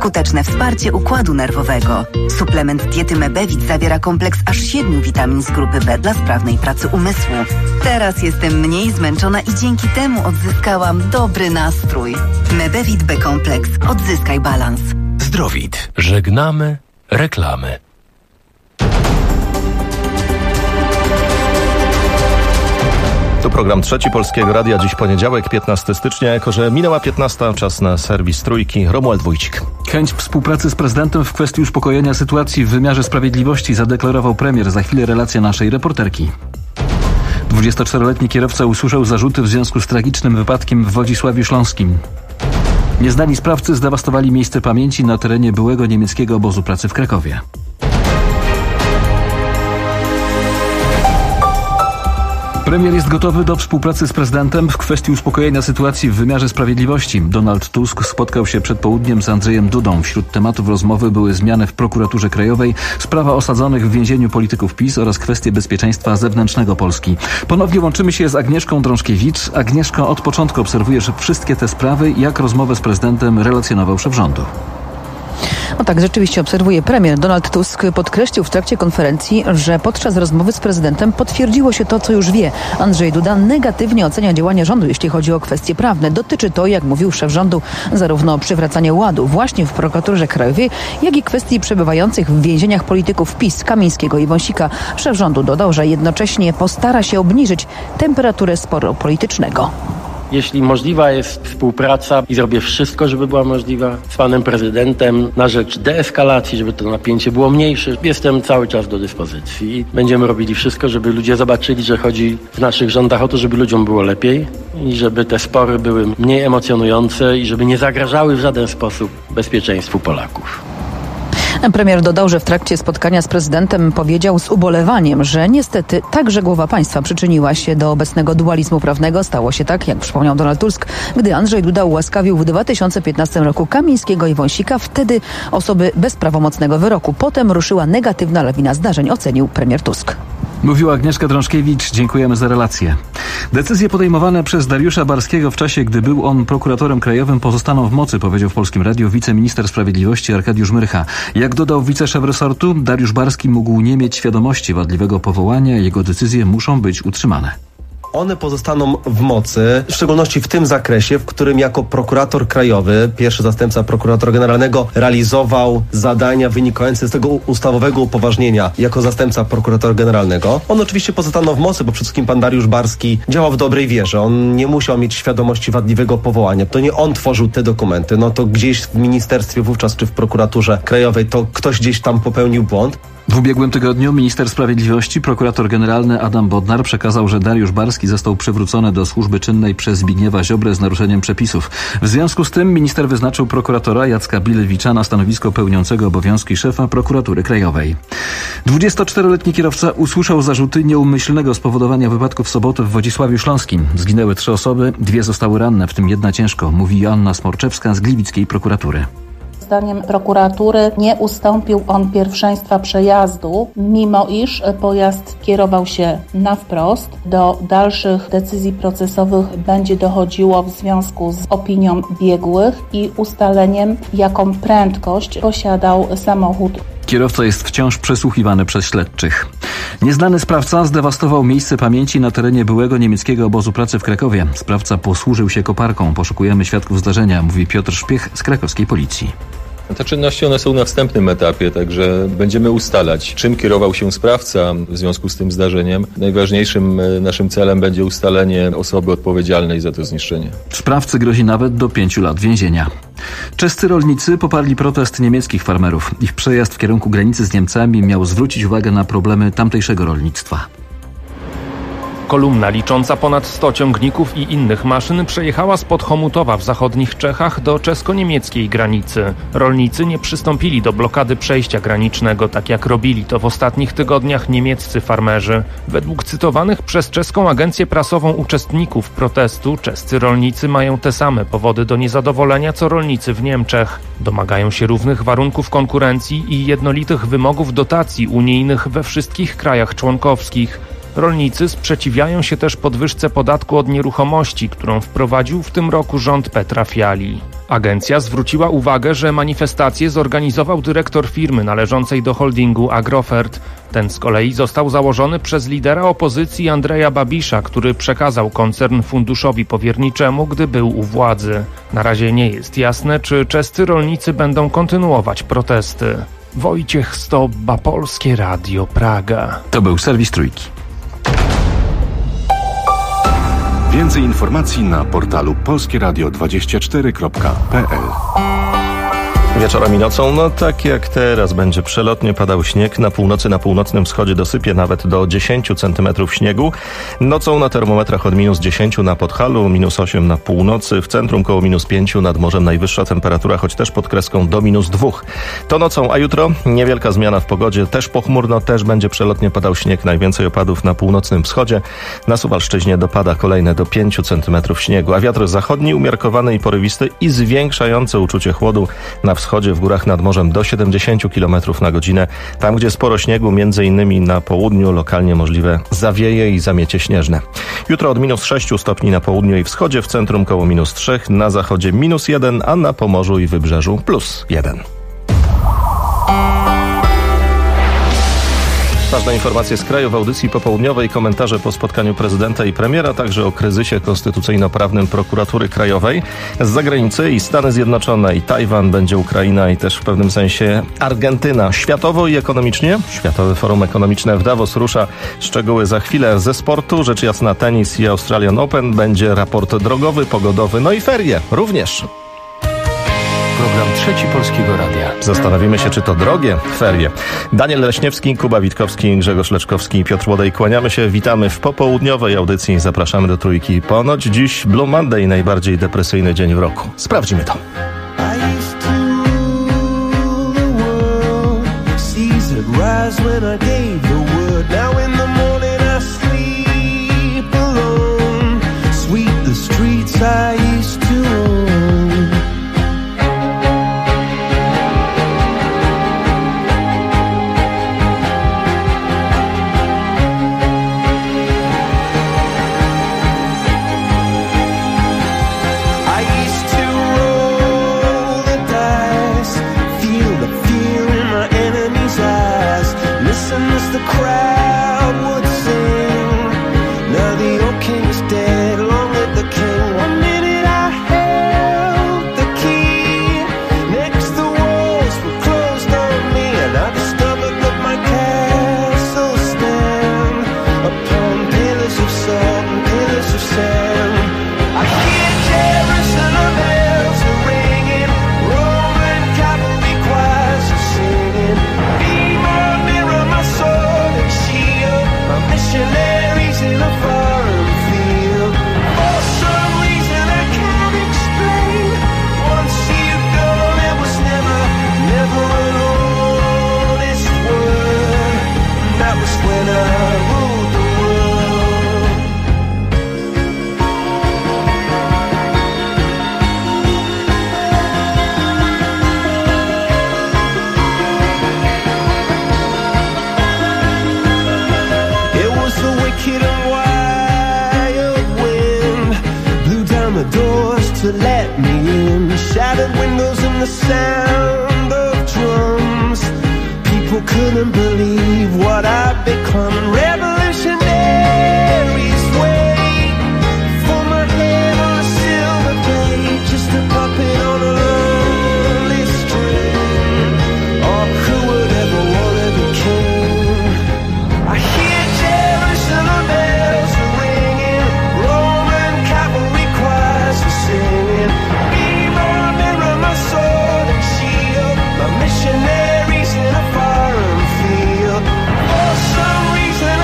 skuteczne wsparcie układu nerwowego. Suplement diety Mebevit zawiera kompleks aż 7 witamin z grupy B dla sprawnej pracy umysłu. Teraz jestem mniej zmęczona i dzięki temu odzyskałam dobry nastrój. Mebevit B-kompleks. Odzyskaj balans. Zdrowit. Żegnamy reklamy. To program Trzeci Polskiego Radia. Dziś poniedziałek, 15 stycznia. Jako że minęła 15, czas na serwis Trójki. Romuald Wójcik. Chęć współpracy z prezydentem w kwestii uspokojenia sytuacji w wymiarze sprawiedliwości zadeklarował premier. Za chwilę relacja naszej reporterki. 24-letni kierowca usłyszał zarzuty w związku z tragicznym wypadkiem w Wodzisławiu Śląskim. Nieznani sprawcy zdewastowali miejsce pamięci na terenie byłego niemieckiego obozu pracy w Krakowie. Premier jest gotowy do współpracy z prezydentem w kwestii uspokojenia sytuacji w wymiarze sprawiedliwości. Donald Tusk spotkał się przed południem z Andrzejem Dudą. Wśród tematów rozmowy były zmiany w prokuraturze krajowej, sprawa osadzonych w więzieniu polityków PiS oraz kwestie bezpieczeństwa zewnętrznego Polski. Ponownie łączymy się z Agnieszką Drążkiewicz. Agnieszko, od początku obserwujesz wszystkie te sprawy. Jak rozmowę z prezydentem relacjonował szef rządu? No tak, rzeczywiście obserwuje premier. Donald Tusk podkreślił w trakcie konferencji, że podczas rozmowy z prezydentem potwierdziło się to, co już wie. Andrzej Duda negatywnie ocenia działania rządu, jeśli chodzi o kwestie prawne. Dotyczy to, jak mówił szef rządu, zarówno przywracania ładu właśnie w prokuraturze krajowej, jak i kwestii przebywających w więzieniach polityków PiS, Kamińskiego i Wąsika. Szef rządu dodał, że jednocześnie postara się obniżyć temperaturę sporu politycznego. Jeśli możliwa jest współpraca i zrobię wszystko, żeby była możliwa z panem prezydentem na rzecz deeskalacji, żeby to napięcie było mniejsze, jestem cały czas do dyspozycji i będziemy robili wszystko, żeby ludzie zobaczyli, że chodzi w naszych rządach o to, żeby ludziom było lepiej i żeby te spory były mniej emocjonujące i żeby nie zagrażały w żaden sposób bezpieczeństwu Polaków. Premier dodał, że w trakcie spotkania z prezydentem powiedział z ubolewaniem, że niestety także głowa państwa przyczyniła się do obecnego dualizmu prawnego. Stało się tak, jak przypomniał Donald Tusk, gdy Andrzej Duda ułaskawił w 2015 roku Kamińskiego i Wąsika, wtedy osoby bez prawomocnego wyroku. Potem ruszyła negatywna lawina zdarzeń, ocenił premier Tusk. Mówiła Agnieszka Drążkiewicz. Dziękujemy za relację. Decyzje podejmowane przez Dariusza Barskiego w czasie, gdy był on prokuratorem krajowym, pozostaną w mocy, powiedział w Polskim Radiu wiceminister sprawiedliwości Arkadiusz Myrcha. Jak dodał wiceszef resortu, Dariusz Barski mógł nie mieć świadomości wadliwego powołania. Jego decyzje muszą być utrzymane. One pozostaną w mocy, w szczególności w tym zakresie, w którym jako prokurator krajowy, pierwszy zastępca prokuratora generalnego, realizował zadania wynikające z tego ustawowego upoważnienia jako zastępca prokuratora generalnego. One oczywiście pozostaną w mocy, bo przede wszystkim pan Dariusz Barski działał w dobrej wierze. On nie musiał mieć świadomości wadliwego powołania. To nie on tworzył te dokumenty. No to gdzieś w ministerstwie wówczas, czy w prokuraturze krajowej, to ktoś gdzieś tam popełnił błąd. W ubiegłym tygodniu minister sprawiedliwości, prokurator generalny Adam Bodnar przekazał, że Dariusz Barski został przywrócony do służby czynnej przez Zbigniewa Ziobrę z naruszeniem przepisów. W związku z tym minister wyznaczył prokuratora Jacka Bilewicza na stanowisko pełniącego obowiązki szefa prokuratury krajowej. 24-letni kierowca usłyszał zarzuty nieumyślnego spowodowania wypadku w sobotę w Wodzisławiu Śląskim. Zginęły 3 osoby, 2 zostały ranne, w tym 1 ciężko, mówi Joanna Smorczewska z gliwickiej prokuratury. Zdaniem prokuratury nie ustąpił on pierwszeństwa przejazdu, mimo iż pojazd kierował się na wprost. Do dalszych decyzji procesowych będzie dochodziło w związku z opinią biegłych i ustaleniem, jaką prędkość posiadał samochód. Kierowca jest wciąż przesłuchiwany przez śledczych. Nieznany sprawca zdewastował miejsce pamięci na terenie byłego niemieckiego obozu pracy w Krakowie. Sprawca posłużył się koparką. Poszukujemy świadków zdarzenia, mówi Piotr Szpiech z krakowskiej policji. Te czynności one są na wstępnym etapie, także będziemy ustalać, czym kierował się sprawca w związku z tym zdarzeniem. Najważniejszym naszym celem będzie ustalenie osoby odpowiedzialnej za to zniszczenie. Sprawcy grozi nawet do 5 lat więzienia. Czescy rolnicy poparli protest niemieckich farmerów. Ich przejazd w kierunku granicy z Niemcami miał zwrócić uwagę na problemy tamtejszego rolnictwa. Kolumna licząca ponad 100 ciągników i innych maszyn przejechała spod Chomutowa w zachodnich Czechach do czesko-niemieckiej granicy. Rolnicy nie przystąpili do blokady przejścia granicznego, tak jak robili to w ostatnich tygodniach niemieccy farmerzy. Według cytowanych przez czeską agencję prasową uczestników protestu, czescy rolnicy mają te same powody do niezadowolenia co rolnicy w Niemczech. Domagają się równych warunków konkurencji i jednolitych wymogów dotacji unijnych we wszystkich krajach członkowskich. Rolnicy sprzeciwiają się też podwyżce podatku od nieruchomości, którą wprowadził w tym roku rząd Petra Fiali. Agencja zwróciła uwagę, że manifestację zorganizował dyrektor firmy należącej do holdingu Agrofert. Ten z kolei został założony przez lidera opozycji Andreja Babisza, który przekazał koncern funduszowi powierniczemu, gdy był u władzy. Na razie nie jest jasne, czy czescy rolnicy będą kontynuować protesty. Wojciech Stobba, Polskie Radio, Praga. To był serwis Trójki. Więcej informacji na portalu polskieradio24.pl. Wieczorem i nocą, tak jak teraz, będzie przelotnie padał śnieg. Na północy, na północnym wschodzie dosypie nawet do 10 cm śniegu. Nocą na termometrach od -10 na Podhalu, -8 na północy, w centrum koło -5, nad morzem najwyższa temperatura, choć też pod kreską do -2. To nocą, a jutro niewielka zmiana w pogodzie. Też pochmurno, też będzie przelotnie padał śnieg. Najwięcej opadów na północnym wschodzie. Na Suwalszczyźnie dopada kolejne do 5 cm śniegu, a wiatr zachodni umiarkowany i porywisty i zwiększający uczucie chłodu na wschodzie, w górach nad morzem do 70 km na godzinę. Tam, gdzie sporo śniegu, między innymi na południu, lokalnie możliwe zawieje i zamiecie śnieżne. Jutro od -6 stopni na południu i wschodzie, w centrum koło -3, na zachodzie -1, a na Pomorzu i Wybrzeżu +1. Ważne informacje z kraju w audycji popołudniowej, komentarze po spotkaniu prezydenta i premiera, także o kryzysie konstytucyjno-prawnym Prokuratury Krajowej. Z zagranicy i Stany Zjednoczone, i Tajwan, będzie Ukraina i też w pewnym sensie Argentyna. Światowo i ekonomicznie Światowe Forum Ekonomiczne w Davos rusza. Szczegóły za chwilę. Ze sportu rzecz jasna tenis i Australian Open. Będzie raport drogowy, pogodowy, no i ferie również. Program Trzeci Polskiego Radia. Zastanowimy się, czy to drogie ferie. Daniel Leśniewski, Kuba Witkowski, Grzegorz Leczkowski i Piotr Łodej. Kłaniamy się, witamy w popołudniowej audycji. Zapraszamy do Trójki. Ponoć dziś Blue Monday, najbardziej depresyjny dzień w roku. Sprawdźmy to. To let me in, shattered windows and the sound of drums. People couldn't believe what I'd become. Revolutionaries wait for my head on a silver plate, just a puppet on a lonely string. Oh, who would ever want to be king? I hear Jerusalem bells ringing, Roman cavalry choirs are singing. Mirror, mirror, my sword and shield, my missionaries in a foreign field. For some reason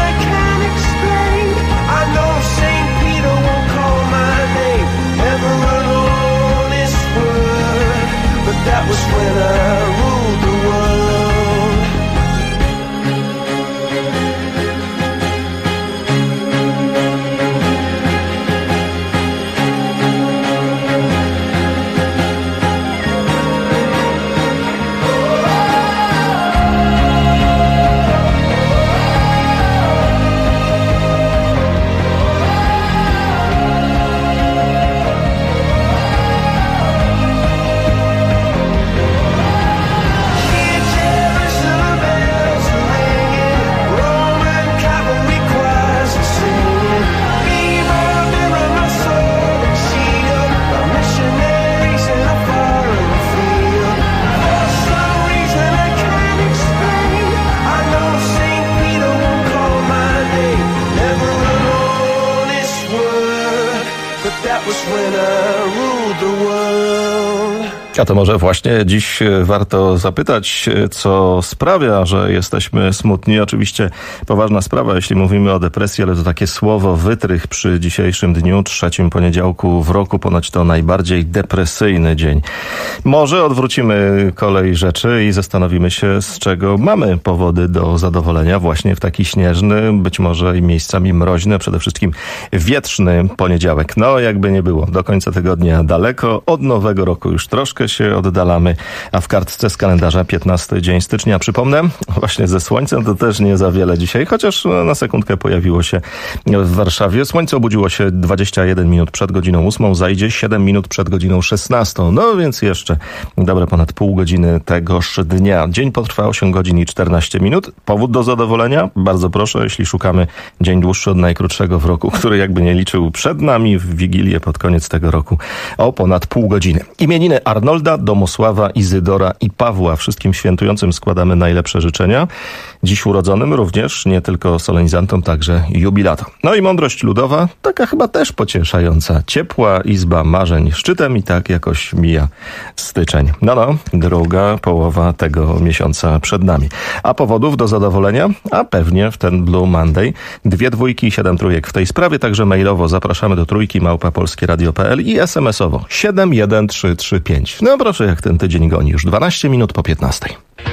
A to może właśnie dziś warto zapytać, co sprawia, że jesteśmy smutni. Oczywiście poważna sprawa, jeśli mówimy o depresji, ale to takie słowo wytrych przy dzisiejszym dniu, 3. poniedziałku w roku, ponoć to najbardziej depresyjny dzień. Może odwrócimy kolej rzeczy i zastanowimy się, z czego mamy powody do zadowolenia właśnie w taki śnieżny, być może i miejscami mroźny, przede wszystkim wietrzny poniedziałek. No, jakby nie było, do końca tygodnia daleko, od nowego roku już troszkę się oddalamy, a w kartce z kalendarza 15 dzień stycznia. Przypomnę, właśnie ze słońcem to też nie za wiele dzisiaj, chociaż na sekundkę pojawiło się w Warszawie. Słońce obudziło się 21 minut przed godziną 8, zajdzie 7 minut przed godziną 16. No więc jeszcze dobre ponad pół godziny tegoż dnia. Dzień potrwa 8 godzin i 14 minut. Powód do zadowolenia? Bardzo proszę, jeśli szukamy dzień dłuższy od najkrótszego w roku, który jakby nie liczył przed nami w Wigilię pod koniec tego roku o ponad pół godziny. Imieniny Arnolda, Domosława, Izydora i Pawła. Wszystkim świętującym składamy najlepsze życzenia. Dziś urodzonym również, nie tylko solenizantom, także jubilatom. No i mądrość ludowa, taka chyba też pocieszająca. Ciepła izba marzeń szczytem i tak jakoś mija styczeń. No, druga połowa tego miesiąca przed nami. A powodów do zadowolenia? A pewnie w ten Blue Monday. 2 dwójki i 7 trójek w tej sprawie, także mailowo zapraszamy do trójki@polskieradio.pl i SMS-owo 71335. No proszę, jak ten tydzień goni, już 12 minut po 15.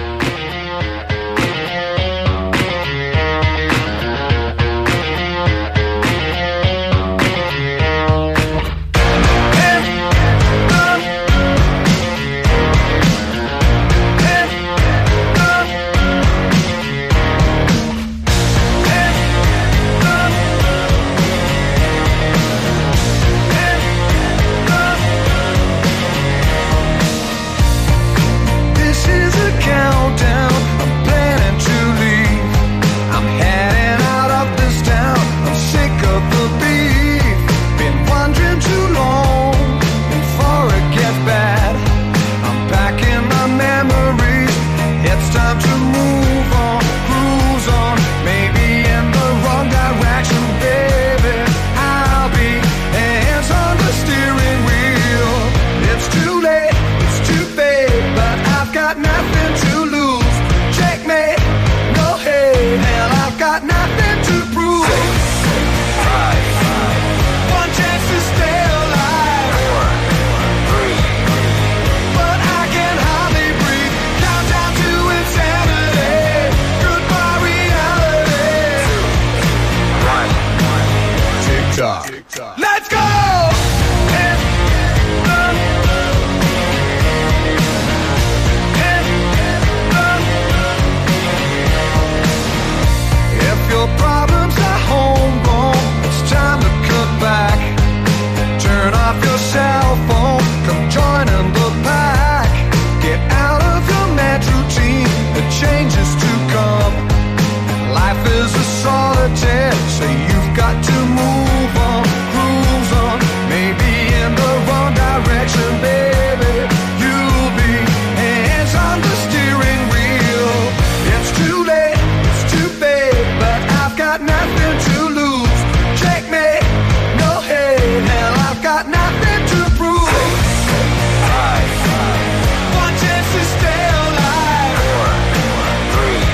Let's go! If your problems are homegrown, it's time to cut back. Turn off your cell phone, come join in the pack. Get out of your mad routine, the changes to come. Life is a solitaire, so you've got to move on, cruise on. Maybe in the wrong direction, baby. You'll be hands on the steering wheel. It's too late, it's too bad, but I've got nothing to lose. Checkmate, no hate, hell, I've got nothing to prove. 6, 5, 1 chance to stay alive. 4, 3,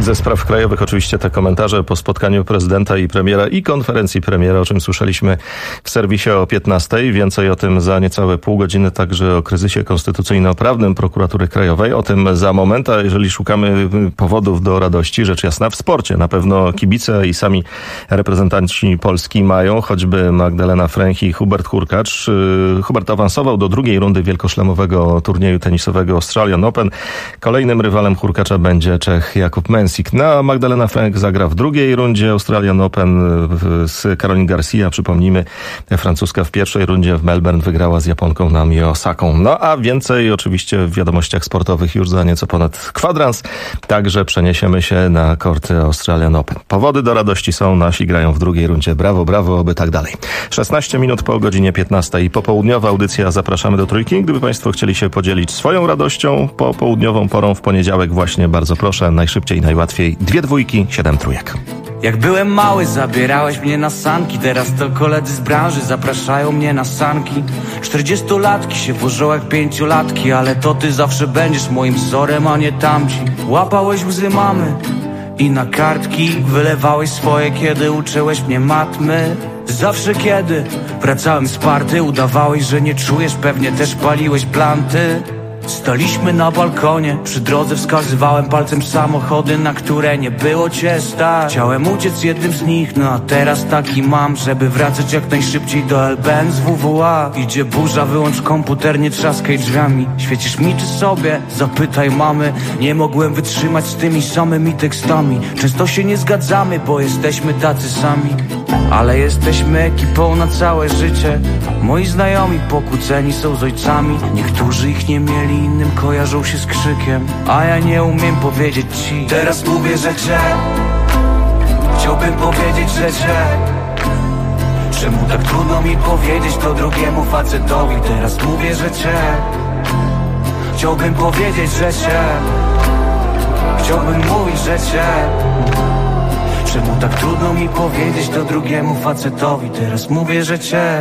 Ze spraw krajowych oczywiście te komentarze po spotkaniu prezydenta i premiera i konferencji premiera, o czym słyszeliśmy w serwisie o 15:00. Więcej o tym za niecałe pół godziny, także o kryzysie konstytucyjno-prawnym Prokuratury Krajowej. O tym za moment, a jeżeli szukamy powodów do radości, rzecz jasna w sporcie. Na pewno kibice i sami reprezentanci Polski mają, choćby Magdalena Fręch i Hubert Hurkacz. Hubert awansował do drugiej rundy wielkoszlemowego turnieju tenisowego Australian Open. Kolejnym rywalem Hurkacza będzie Czech Jakub Mensik. No, Magdalena Fręch zagra w drugiej rundzie Australian Open z Caroline Garcia. Przypomnijmy, francuska w pierwszej rundzie w Melbourne wygrała z Japonką Naomi Osaką. No a więcej oczywiście w wiadomościach sportowych już za nieco ponad kwadrans. Także przeniesiemy się na korty Australian Open. Powody do radości są, nasi grają w drugiej rundzie. Brawo, brawo, oby tak dalej. 16 minut po godzinie 15:00. Popołudniowa audycja Zapraszamy do Trójki. Gdyby Państwo chcieli się podzielić swoją radością popołudniową porą w poniedziałek właśnie, bardzo proszę, najszybciej, najłatwiej. 2 dwójki, 7 trójek. Jak byłem mały, zabierałeś mnie na sanki. Teraz to koledzy z branży zapraszają mnie na sanki. 40-latki się włożą jak 5-latki, ale to ty zawsze będziesz moim wzorem, a nie tamci. Łapałeś łzy mamy i na kartki wylewałeś swoje, kiedy uczyłeś mnie matmy. Zawsze kiedy wracałem z party, udawałeś, że nie czujesz, pewnie też paliłeś planty. Staliśmy na balkonie, przy drodze wskazywałem palcem samochody, na które nie było cię stać. Chciałem uciec jednym z nich, no a teraz taki mam, żeby wracać jak najszybciej do LBN z WWA. Idzie burza, wyłącz komputer, nie trzaskaj drzwiami. Świecisz mi czy sobie? Zapytaj mamy. Nie mogłem wytrzymać z tymi samymi tekstami. Często się nie zgadzamy, bo jesteśmy tacy sami, ale jesteśmy ekipą na całe życie. Moi znajomi pokłóceni są z ojcami. Niektórzy ich nie mieli, innym kojarzą się z krzykiem. A ja nie umiem powiedzieć ci. Teraz mówię, że cię chciałbym powiedzieć, że cię. Czemu tak trudno mi powiedzieć to drugiemu facetowi? Teraz mówię, że cię chciałbym powiedzieć, że cię. Chciałbym mówić, że cię. Czemu tak trudno mi powiedzieć to drugiemu facetowi? Teraz mówię, że cię.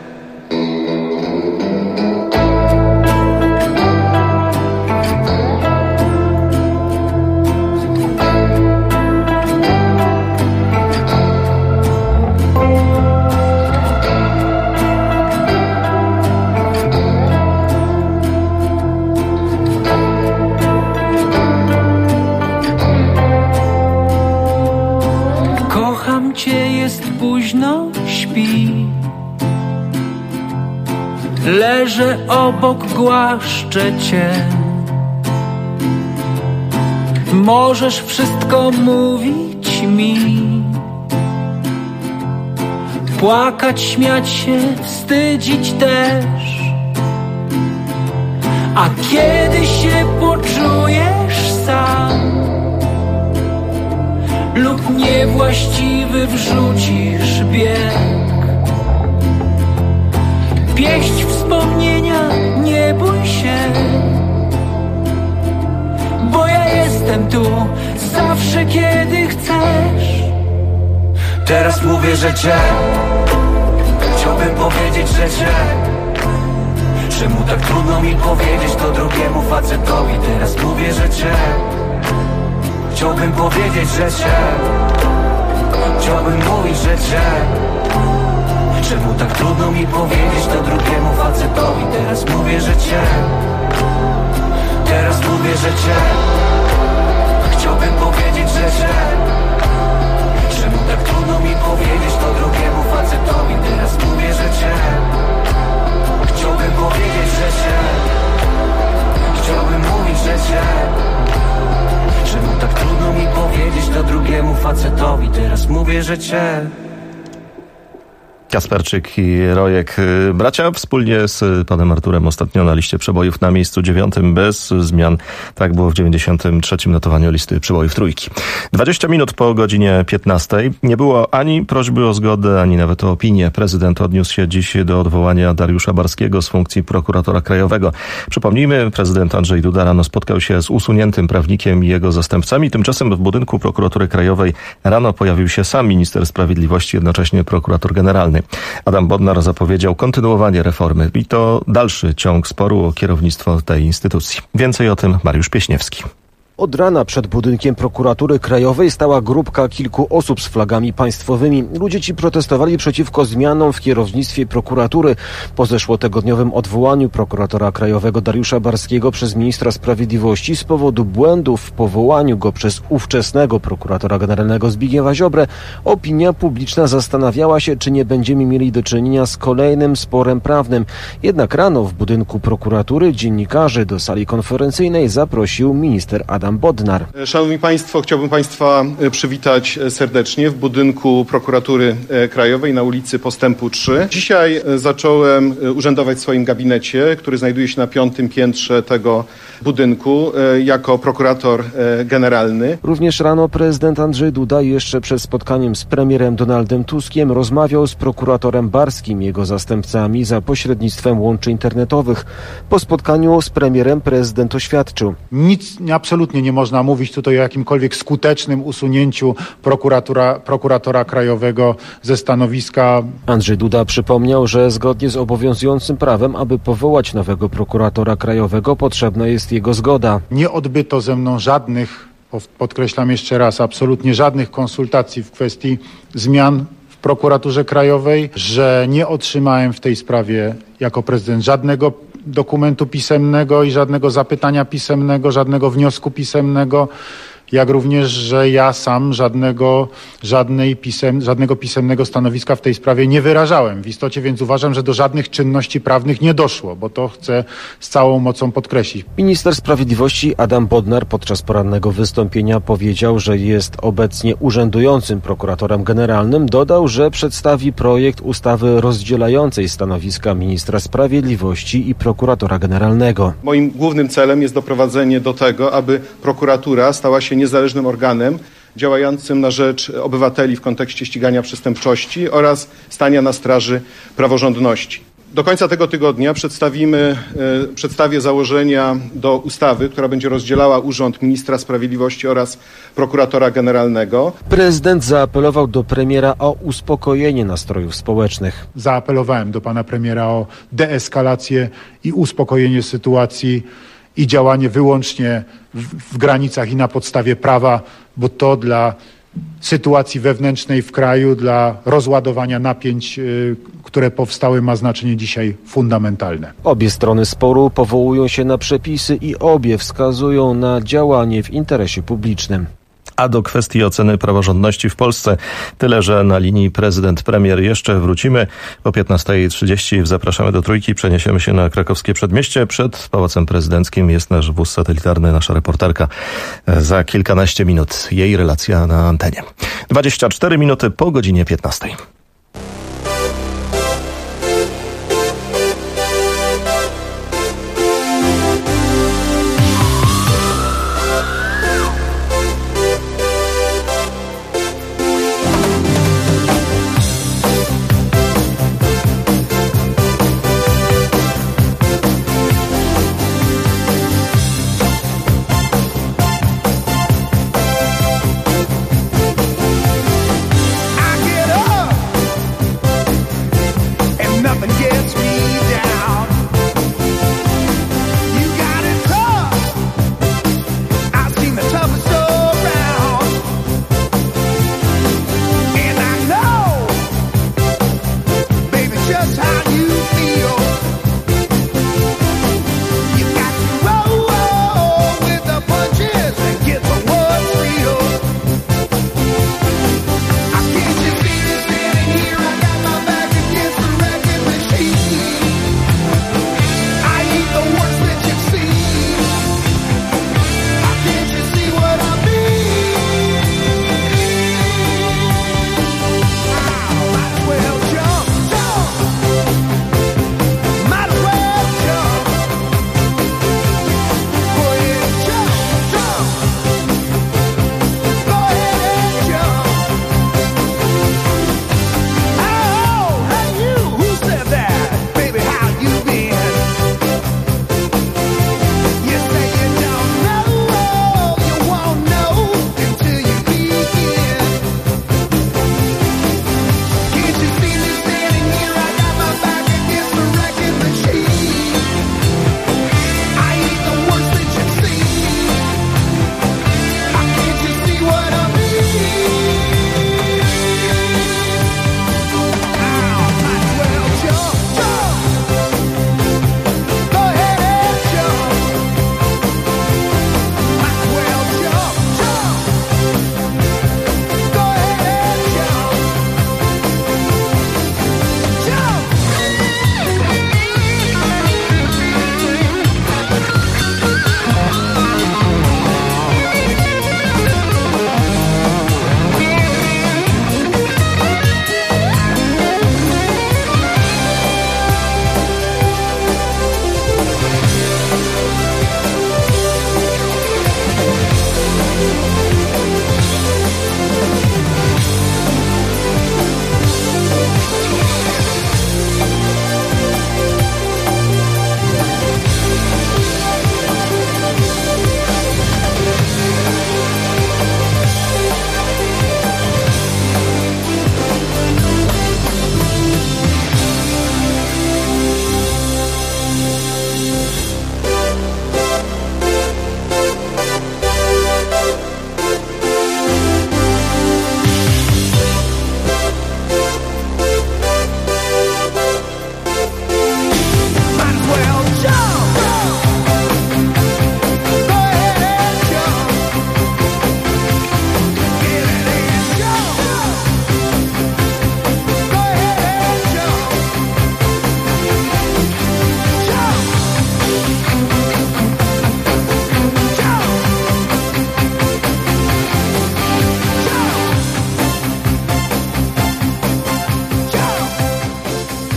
Późno śpi, leżę obok, głaszczę cię. Możesz wszystko mówić mi, płakać, śmiać się, wstydzić też. A kiedy się poczujesz sam lub niewłaściwy wrzucisz bieg, pieść wspomnienia, nie bój się, bo ja jestem tu zawsze, kiedy chcesz. Teraz mówię, że cię chciałbym powiedzieć, że cię. Czemu tak trudno mi powiedzieć to drugiemu facetowi? Teraz mówię, że cię chciałbym powiedzieć, że cię. Chciałbym mówić, że cię. Czemu tak trudno mi powiedzieć to drugiemu facetowi? Teraz mówię, że cię. Teraz mówię, że cię. Chciałbym powiedzieć, że cię. Czemu tak trudno mi powiedzieć to drugiemu facetowi? Teraz mówię, że cię. Chciałbym powiedzieć, że cię. Chciałbym mówić, że cię. Czemu tak trudno mi powiedzieć to drugiemu facetowi? Teraz mówię, że cię. Kasperczyk i Rojek, bracia, wspólnie z panem Arturem ostatnio na liście przebojów na miejscu 9 bez zmian. Tak było w 93. notowaniu listy przebojów trójki. 20 minut po godzinie 15:00. Nie było ani prośby o zgodę, ani nawet o opinię. Prezydent odniósł się dziś do odwołania Dariusza Barskiego z funkcji prokuratora krajowego. Przypomnijmy, prezydent Andrzej Duda rano spotkał się z usuniętym prawnikiem i jego zastępcami. Tymczasem w budynku prokuratury krajowej rano pojawił się sam minister sprawiedliwości, jednocześnie prokurator generalny. Adam Bodnar zapowiedział kontynuowanie reformy i to dalszy ciąg sporu o kierownictwo tej instytucji. Więcej o tym Mariusz Pieśniewski. Od rana przed budynkiem prokuratury krajowej stała grupka kilku osób z flagami państwowymi. Ludzie ci protestowali przeciwko zmianom w kierownictwie prokuratury. Po zeszłotygodniowym odwołaniu prokuratora krajowego Dariusza Barskiego przez ministra sprawiedliwości z powodu błędów w powołaniu go przez ówczesnego prokuratora generalnego Zbigniewa Ziobrę, opinia publiczna zastanawiała się, czy nie będziemy mieli do czynienia z kolejnym sporem prawnym. Jednak rano w budynku prokuratury dziennikarzy do sali konferencyjnej zaprosił minister Adam Bodnar. Szanowni Państwo, chciałbym Państwa przywitać serdecznie w budynku prokuratury krajowej na ulicy Postępu 3. Dzisiaj zacząłem urzędować w swoim gabinecie, który znajduje się na 5. piętrze tego budynku jako prokurator generalny. Również rano prezydent Andrzej Duda jeszcze przed spotkaniem z premierem Donaldem Tuskiem rozmawiał z prokuratorem Barskim, jego zastępcami za pośrednictwem łączy internetowych. Po spotkaniu z premierem prezydent oświadczył: nic absolutnie nie można mówić tutaj o jakimkolwiek skutecznym usunięciu prokuratora krajowego ze stanowiska. Andrzej Duda przypomniał, że zgodnie z obowiązującym prawem, aby powołać nowego prokuratora krajowego, potrzebna jest jego zgoda. Nie odbyto ze mną żadnych, podkreślam jeszcze raz, absolutnie żadnych konsultacji w kwestii zmian w prokuraturze krajowej, że nie otrzymałem w tej sprawie jako prezydent żadnego dokumentu pisemnego i żadnego zapytania pisemnego, żadnego wniosku pisemnego, jak również, że ja sam żadnego pisemnego stanowiska w tej sprawie nie wyrażałem. W istocie więc uważam, że do żadnych czynności prawnych nie doszło, bo to chcę z całą mocą podkreślić. Minister sprawiedliwości Adam Bodnar podczas porannego wystąpienia powiedział, że jest obecnie urzędującym prokuratorem generalnym. Dodał, że przedstawi projekt ustawy rozdzielającej stanowiska ministra sprawiedliwości i prokuratora generalnego. Moim głównym celem jest doprowadzenie do tego, aby prokuratura stała się niezależnym organem działającym na rzecz obywateli w kontekście ścigania przestępczości oraz stania na straży praworządności. Do końca tego tygodnia przedstawię założenia do ustawy, która będzie rozdzielała urząd ministra sprawiedliwości oraz prokuratora generalnego. Prezydent zaapelował do premiera o uspokojenie nastrojów społecznych. Zaapelowałem do pana premiera o deeskalację i uspokojenie sytuacji i działanie wyłącznie w granicach i na podstawie prawa, bo to dla sytuacji wewnętrznej w kraju, dla rozładowania napięć, które powstały, ma znaczenie dzisiaj fundamentalne. Obie strony sporu powołują się na przepisy i obie wskazują na działanie w interesie publicznym. A do kwestii oceny praworządności w Polsce tyle, że na linii prezydent-premier jeszcze wrócimy. O 15:30 zapraszamy do Trójki, przeniesiemy się na krakowskie Przedmieście. Przed Pałacem Prezydenckim jest nasz wóz satelitarny, nasza reporterka. Za kilkanaście minut jej relacja na antenie. 24 minuty po godzinie 15.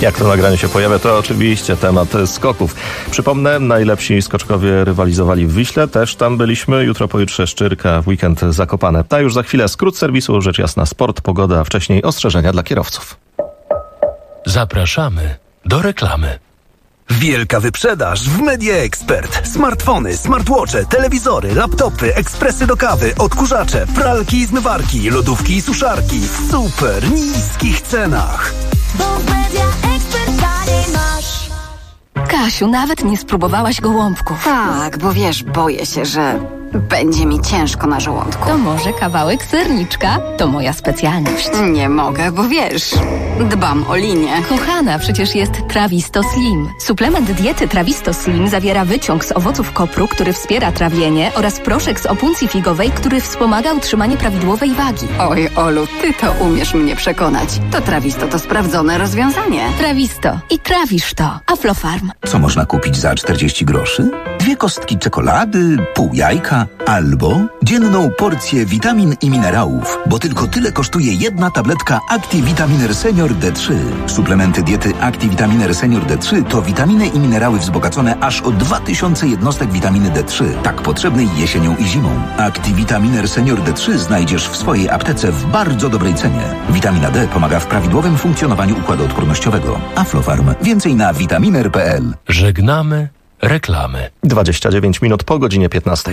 Jak to nagranie się pojawia, to oczywiście temat skoków. Przypomnę, najlepsi skoczkowie rywalizowali w Wiśle, też tam byliśmy. Jutro, pojutrze Szczyrka, w weekend Zakopane. A już za chwilę skrót serwisu, rzecz jasna sport, pogoda, a wcześniej ostrzeżenia dla kierowców. Zapraszamy do reklamy. Wielka wyprzedaż w Media Expert. Smartfony, smartwatche, telewizory, laptopy, ekspresy do kawy, odkurzacze, pralki i zmywarki, lodówki i suszarki w super niskich cenach. Bo w Media Expert taniej masz. Kasiu, nawet nie spróbowałaś gołąbków. Tak, bo wiesz, boję się, że będzie mi ciężko na żołądku. To może kawałek serniczka? To moja specjalność. Nie mogę, bo wiesz, dbam o linię. Kochana, przecież jest Trawisto Slim. Suplement diety Trawisto Slim zawiera wyciąg z owoców kopru, który wspiera trawienie, oraz proszek z opuncji figowej, który wspomaga utrzymanie prawidłowej wagi. Oj, Olu, ty to umiesz mnie przekonać. To Trawisto to sprawdzone rozwiązanie. Trawisto. I trawisz to. Aflofarm. Co można kupić za 40 groszy? 2 kostki czekolady, pół jajka, albo dzienną porcję witamin i minerałów, bo tylko tyle kosztuje jedna tabletka Activitaminer Senior D3. Suplementy diety Activitaminer Senior D3 to witaminy i minerały wzbogacone aż o 2000 jednostek witaminy D3, tak potrzebnej jesienią i zimą. Activitaminer Senior D3 znajdziesz w swojej aptece w bardzo dobrej cenie. Witamina D pomaga w prawidłowym funkcjonowaniu układu odpornościowego. Aflofarm. Więcej na vitaminer.pl. Żegnamy reklamy. 29 minut po godzinie 15.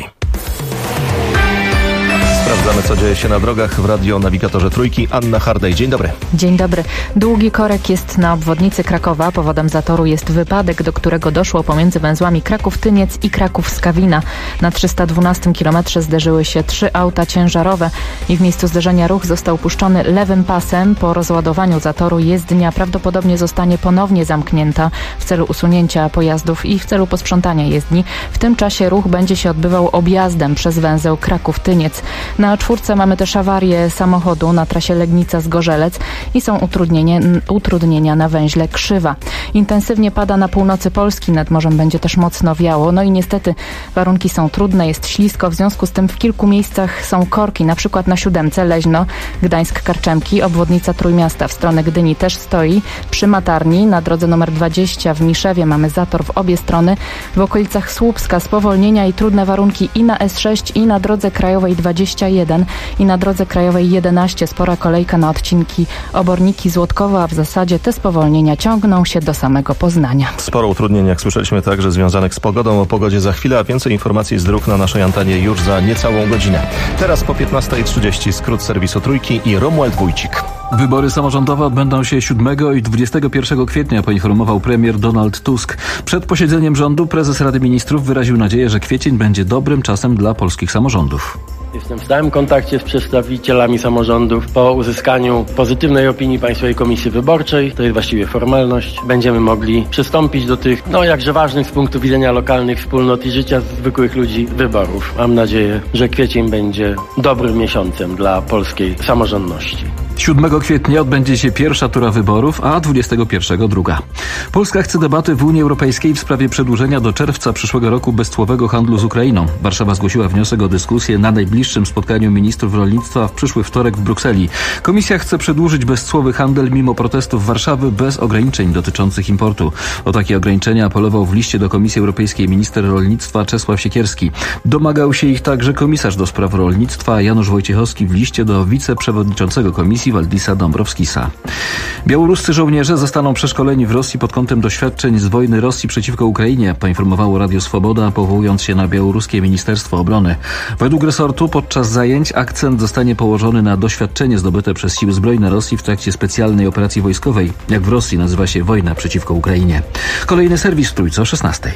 Sprawdzamy, co dzieje się na drogach w radionawigatorze Trójki. Anna Hardej, dzień dobry. Dzień dobry. Długi korek jest na obwodnicy Krakowa. Powodem zatoru jest wypadek, do którego doszło pomiędzy węzłami Kraków-Tyniec i Kraków-Skawina. Na 312 kilometrze zderzyły się 3 auta ciężarowe i w miejscu zderzenia ruch został puszczony lewym pasem. Po rozładowaniu zatoru jezdnia prawdopodobnie zostanie ponownie zamknięta w celu usunięcia pojazdów i w celu posprzątania jezdni. W tym czasie ruch będzie się odbywał objazdem przez węzeł Kraków-Tyniec. Na 4 mamy też awarię samochodu na trasie Legnica-Zgorzelec i są utrudnienia na węźle Krzywa. Intensywnie pada na północy Polski, nad morzem będzie też mocno wiało. No i niestety warunki są trudne, jest ślisko, w związku z tym w kilku miejscach są korki, na przykład na 7 Leźno, Gdańsk-Karczemki, obwodnica Trójmiasta w stronę Gdyni też stoi. Przy Matarni na drodze nr 20 w Miszewie mamy zator w obie strony. W okolicach Słupska spowolnienia i trudne warunki i na S6 i na drodze krajowej 21 i na drodze krajowej 11 spora kolejka na odcinki Oborniki-Złotkowo, a w zasadzie te spowolnienia ciągną się do samego Poznania. Sporo utrudnień, jak słyszeliśmy, także związanych z pogodą. O pogodzie za chwilę, a więcej informacji z dróg na naszej antenie już za niecałą godzinę. Teraz po 15:30 skrót serwisu Trójki i Romuald Wójcik. Wybory samorządowe odbędą się 7 i 21 kwietnia, poinformował premier Donald Tusk. Przed posiedzeniem rządu prezes Rady Ministrów wyraził nadzieję, że kwiecień będzie dobrym czasem dla polskich samorządów. Jestem w stałym kontakcie z przedstawicielami samorządów. Po uzyskaniu pozytywnej opinii Państwowej Komisji Wyborczej, to jest właściwie formalność, będziemy mogli przystąpić do tych, jakże ważnych z punktu widzenia lokalnych wspólnot i życia zwykłych ludzi wyborów. Mam nadzieję, że kwiecień będzie dobrym miesiącem dla polskiej samorządności. 7 kwietnia odbędzie się pierwsza tura wyborów, a 21 druga. Polska chce debaty w Unii Europejskiej w sprawie przedłużenia do czerwca przyszłego roku bezcłowego handlu z Ukrainą. Warszawa zgłosiła wniosek o dyskusję na najbliższym spotkaniu ministrów rolnictwa w przyszły wtorek w Brukseli. Komisja chce przedłużyć bezcłowy handel mimo protestów Warszawy bez ograniczeń dotyczących importu. O takie ograniczenia apelował w liście do Komisji Europejskiej minister rolnictwa Czesław Siekierski. Domagał się ich także komisarz do spraw rolnictwa Janusz Wojciechowski w liście do wiceprzewodniczącego Komisji Waldisa Dąbrowskisa. Białoruscy żołnierze zostaną przeszkoleni w Rosji pod kątem doświadczeń z wojny Rosji przeciwko Ukrainie, poinformowało Radio Swoboda, powołując się na białoruskie Ministerstwo Obrony. Według resortu podczas zajęć akcent zostanie położony na doświadczenie zdobyte przez siły zbrojne Rosji w trakcie specjalnej operacji wojskowej, jak w Rosji nazywa się wojna przeciwko Ukrainie. Kolejny serwis w Trójce o 16:00.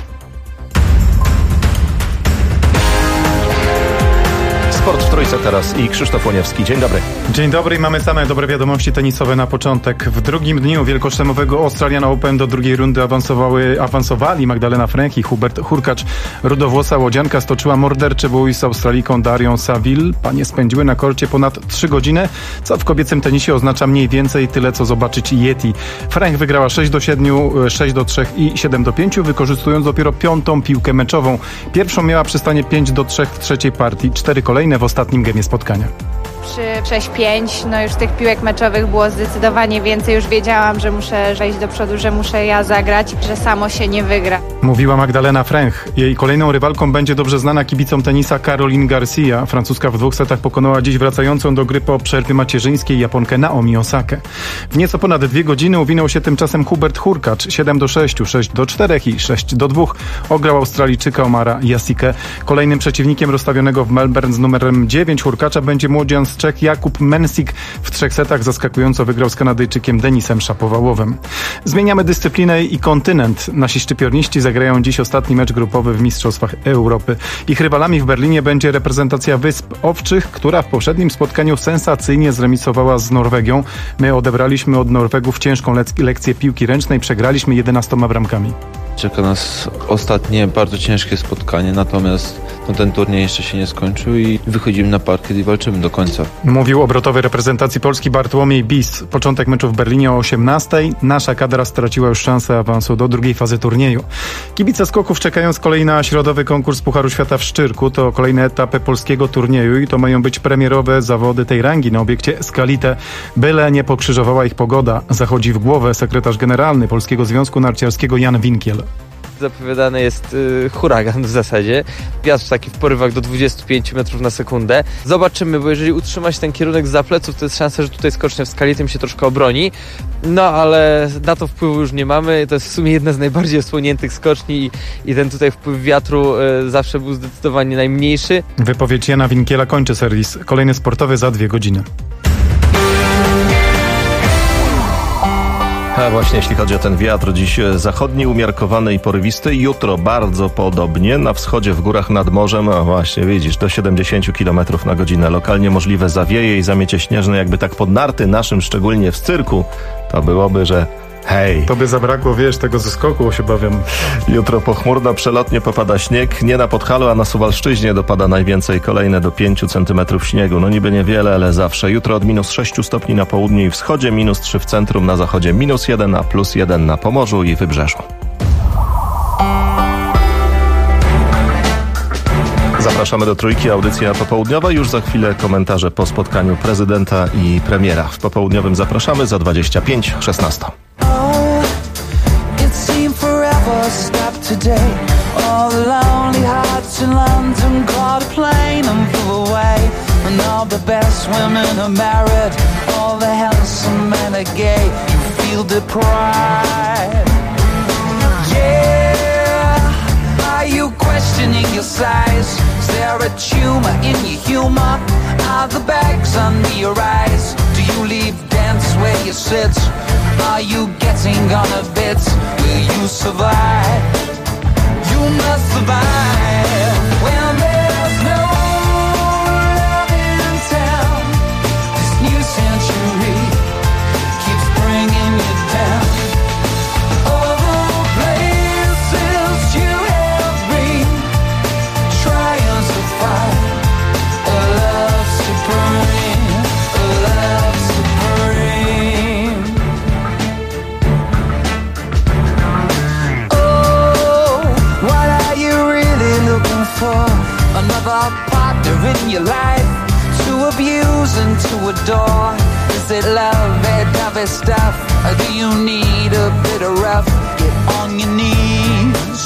Sport w Trójce teraz i Krzysztof Łoniewski. Dzień dobry. Dzień dobry i mamy same dobre wiadomości tenisowe na początek. W drugim dniu wielkoszlemowego Australian Open do drugiej rundy awansowali Magdalena Fręch i Hubert Hurkacz. Rudowłosa łodzianka stoczyła morderczy bój z Australijką Darią Saville. Panie spędziły na korcie ponad 3 godziny, co w kobiecym tenisie oznacza mniej więcej tyle, co zobaczyć Yeti. Fręch wygrała 6-7, 6-3 i 7-5, wykorzystując dopiero 5. piłkę meczową. Pierwszą miała przy stanie 5-3 w trzeciej partii, 4 kolejne w ostatnim gemie spotkania. przy 6-5, no już tych piłek meczowych było zdecydowanie więcej. Już wiedziałam, że muszę wejść do przodu, że muszę ja zagrać, że samo się nie wygra. Mówiła Magdalena Fręch. Jej kolejną rywalką będzie dobrze znana kibicom tenisa Caroline Garcia. Francuska w 2 setach pokonała dziś wracającą do gry po przerwie macierzyńskiej Japonkę Naomi Osakę. W nieco ponad 2 godziny uwinął się tymczasem Hubert Hurkacz. 7-6, 6-4 i 6-2 ograł Australijczyka Omara Jasikę. Kolejnym przeciwnikiem rozstawionego w Melbourne z numerem 9 Hurkacza będzie młodzian z Czech Jakub Mensik. W 3 setach zaskakująco wygrał z Kanadyjczykiem Denisem Szapowałowem. Zmieniamy dyscyplinę i kontynent. Nasi szczypiorniści zagrają dziś ostatni mecz grupowy w Mistrzostwach Europy. Ich rywalami w Berlinie będzie reprezentacja Wysp Owczych, która w poprzednim spotkaniu sensacyjnie zremisowała z Norwegią. My odebraliśmy od Norwegów ciężką lekcję piłki ręcznej, przegraliśmy 11 bramkami. Czeka nas ostatnie, bardzo ciężkie spotkanie, natomiast ten turniej jeszcze się nie skończył i wychodzimy na parkiet i walczymy do końca. Mówił obrotowy reprezentacji Polski Bartłomiej Bis. Początek meczu w Berlinie o 18:00. Nasza kadra straciła już szansę awansu do drugiej fazy turnieju. Kibice skoków czekają z kolei na środowy konkurs Pucharu Świata w Szczyrku. To kolejne etapy polskiego turnieju i to mają być premierowe zawody tej rangi na obiekcie Escalite. Byle nie pokrzyżowała ich pogoda. Zachodzi w głowę sekretarz generalny Polskiego Związku Narciarskiego Jan Winkiel. Zapowiadany jest huragan w zasadzie. Wiatr taki w porywach do 25 metrów na sekundę. Zobaczymy, bo jeżeli utrzyma się ten kierunek zza pleców, to jest szansa, że tutaj skocznia w Skalitym się troszkę obroni. No ale na to wpływu już nie mamy. To jest w sumie jedna z najbardziej osłoniętych skoczni i ten tutaj wpływ wiatru zawsze był zdecydowanie najmniejszy. Wypowiedź Jana Winkiela kończy serwis. Kolejny sportowy za 2 godziny. A właśnie jeśli chodzi o ten wiatr, dziś zachodni, umiarkowany i porywisty, jutro bardzo podobnie, na wschodzie w górach nad morzem, a właśnie widzisz, do 70 km na godzinę, lokalnie możliwe zawieje i zamiecie śnieżne, jakby tak pod narty naszym, szczególnie w cyrku, to byłoby, że hej. To by zabrakło, wiesz, tego zeskoku, się bawiam. Jutro pochmurno, przelotnie popada śnieg, nie na Podhalu, a na Suwalszczyźnie dopada najwięcej, kolejne do 5 cm śniegu. No niby niewiele, ale zawsze. Jutro od -6 stopni na południu i wschodzie, -3 w centrum, na zachodzie -1, a +1 na Pomorzu i Wybrzeżu. Zapraszamy do Trójki, audycja popołudniowa. Już za chwilę komentarze po spotkaniu prezydenta i premiera. W popołudniowym zapraszamy za 25:16. Stop today. All the lonely hearts in London caught a plane and flew away. And all the best women are married. All the handsome men are gay. You feel the pride. Yeah. Are you questioning your size? Is there a tumor in your humor? Are the bags under your eyes? Do you leave dance where you sit? Are you getting on a bit? Will you survive? You must survive when there's no love in town. This new century keeps bringing you down. All the places you have been, trying to find a love supreme, a love supreme. For another partner in your life to abuse and to adore. Is it love, heavy stuff? Or do you need a bit of rough? Get on your knees.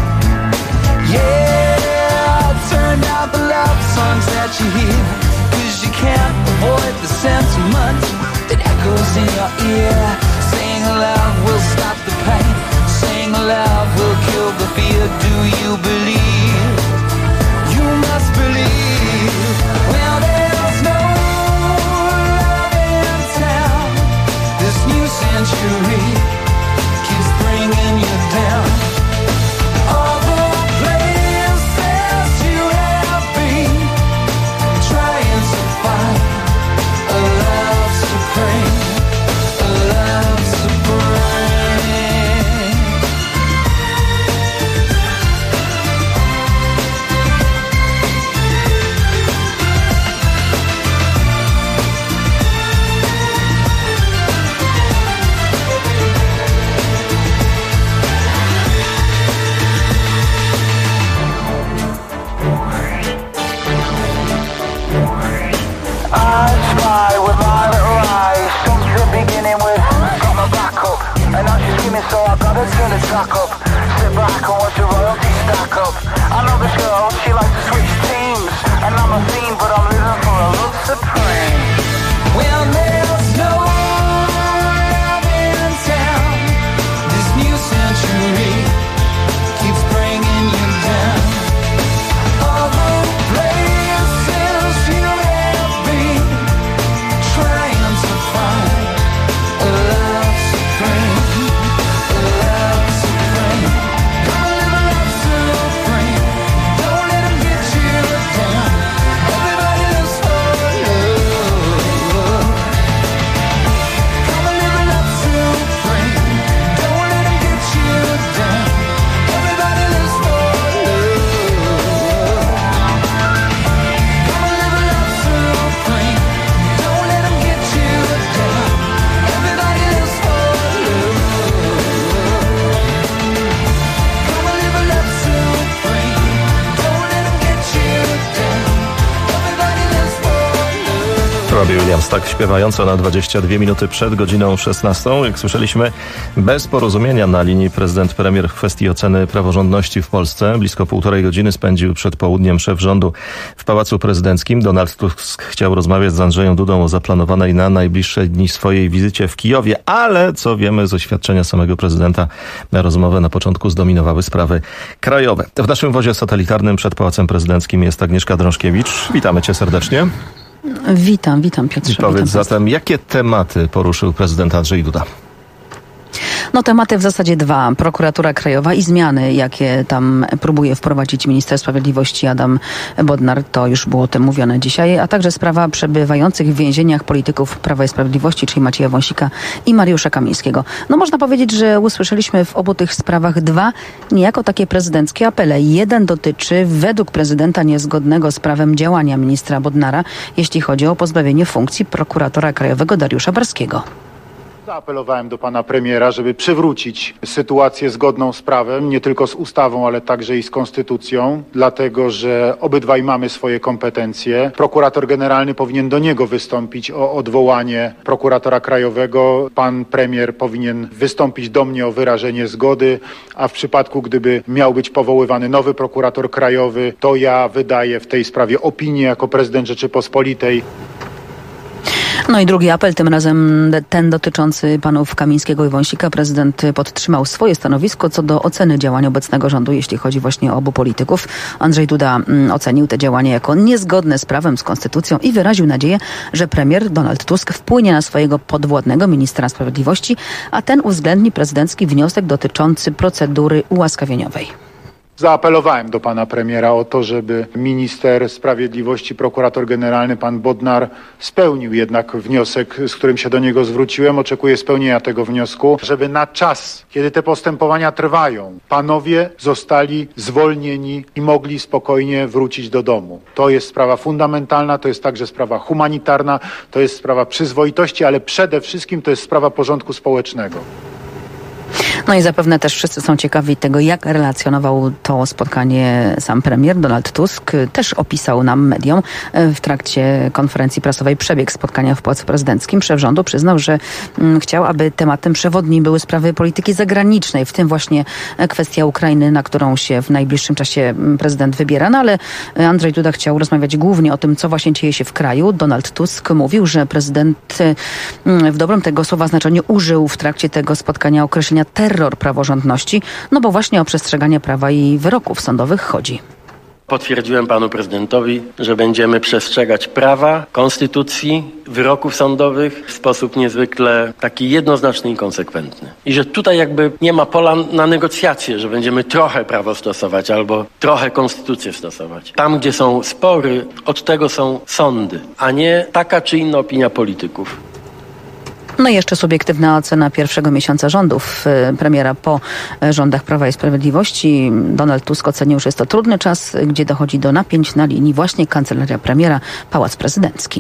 Yeah, turn out the love songs that you hear, 'cause you can't avoid the sentiment that echoes in your ear. Saying love will stop the pain, saying love will kill the fear. Do you believe? You must believe. Well, there's no love in town. This new century keeps bringing you down. All the places you have been, trying to find a love supreme, a I spy with my little eyes. Something beginning with got my back up. And now she's screaming, so I gotta turn the track up. Sit back and watch the royalty stack up. I know this girl, she likes to switch teams. And I'm a fiend, but I'm living for a love supreme. Well, there's no love in town. This new century keeps bringing you down. All the places you have been, trying to find a love supreme, a love supreme. Come and live a love supreme. Don't let them get you down. Everybody lives for love. Come and live a love supreme. Don't let them get you down. Everybody lives for love. Come and live a love supreme. Don't let them get you down. Everybody lives for love. Come and live a love supreme. Don't let them get you down. Everybody lives for love. Robbie Williams tak śpiewająco na 22 minuty przed godziną 16. Jak słyszeliśmy, bez porozumienia na linii prezydent-premier w kwestii oceny praworządności w Polsce. Blisko 1,5 godziny spędził przed południem szef rządu w Pałacu Prezydenckim. Donald Tusk chciał rozmawiać z Andrzejem Dudą o zaplanowanej na najbliższe dni swojej wizycie w Kijowie, ale co wiemy z oświadczenia samego prezydenta, rozmowę na początku zdominowały sprawy krajowe. W naszym wozie satelitarnym przed Pałacem Prezydenckim jest Agnieszka Drążkiewicz. Witamy cię serdecznie. Witam Piotrze. Powiedz zatem, jakie tematy poruszył prezydent Andrzej Duda? No tematy w zasadzie dwa. Prokuratura Krajowa i zmiany, jakie tam próbuje wprowadzić minister sprawiedliwości Adam Bodnar. To już było o tym mówione dzisiaj. A także sprawa przebywających w więzieniach polityków Prawa i Sprawiedliwości, czyli Macieja Wąsika i Mariusza Kamińskiego. No można powiedzieć, że usłyszeliśmy w obu tych sprawach dwa niejako takie prezydenckie apele. Jeden dotyczy według prezydenta niezgodnego z prawem działania ministra Bodnara, jeśli chodzi o pozbawienie funkcji prokuratora krajowego Dariusza Barskiego. Zaapelowałem do pana premiera, żeby przywrócić sytuację zgodną z prawem, nie tylko z ustawą, ale także i z konstytucją, dlatego że obydwaj mamy swoje kompetencje. Prokurator generalny powinien do niego wystąpić o odwołanie prokuratora krajowego. Pan premier powinien wystąpić do mnie o wyrażenie zgody, a w przypadku, gdyby miał być powoływany nowy prokurator krajowy, to ja wydaję w tej sprawie opinię jako prezydent Rzeczypospolitej. No i drugi apel, tym razem ten dotyczący panów Kamińskiego i Wąsika. Prezydent podtrzymał swoje stanowisko co do oceny działań obecnego rządu, jeśli chodzi właśnie o obu polityków. Andrzej Duda ocenił te działania jako niezgodne z prawem, z konstytucją i wyraził nadzieję, że premier Donald Tusk wpłynie na swojego podwładnego ministra sprawiedliwości, a ten uwzględni prezydencki wniosek dotyczący procedury ułaskawieniowej. Zaapelowałem do pana premiera o to, żeby minister sprawiedliwości, prokurator generalny pan Bodnar spełnił jednak wniosek, z którym się do niego zwróciłem. Oczekuję spełnienia tego wniosku, żeby na czas, kiedy te postępowania trwają, panowie zostali zwolnieni i mogli spokojnie wrócić do domu. To jest sprawa fundamentalna, to jest także sprawa humanitarna, to jest sprawa przyzwoitości, ale przede wszystkim to jest sprawa porządku społecznego. No i zapewne też wszyscy są ciekawi tego, jak relacjonował to spotkanie sam premier Donald Tusk. Też opisał nam, mediom, w trakcie konferencji prasowej przebieg spotkania w Pałacu Prezydenckim. Szef rządu przyznał, że chciał, aby tematem przewodnim były sprawy polityki zagranicznej, w tym właśnie kwestia Ukrainy, na którą się w najbliższym czasie prezydent wybiera. No ale Andrzej Duda chciał rozmawiać głównie o tym, co właśnie dzieje się w kraju. Donald Tusk mówił, że prezydent w dobrym tego słowa znaczeniu użył w trakcie tego spotkania określenia terror praworządności, no bo właśnie o przestrzeganie prawa i wyroków sądowych chodzi. Potwierdziłem panu prezydentowi, że będziemy przestrzegać prawa, konstytucji, wyroków sądowych w sposób niezwykle taki jednoznaczny i konsekwentny. I że tutaj jakby nie ma pola na negocjacje, że będziemy trochę prawo stosować albo trochę konstytucję stosować. Tam, gdzie są spory, od tego są sądy, a nie taka czy inna opinia polityków. No i jeszcze subiektywna ocena pierwszego miesiąca rządów premiera po rządach Prawa i Sprawiedliwości. Donald Tusk ocenił, że jest to trudny czas, gdzie dochodzi do napięć na linii właśnie kancelaria premiera, Pałac Prezydencki.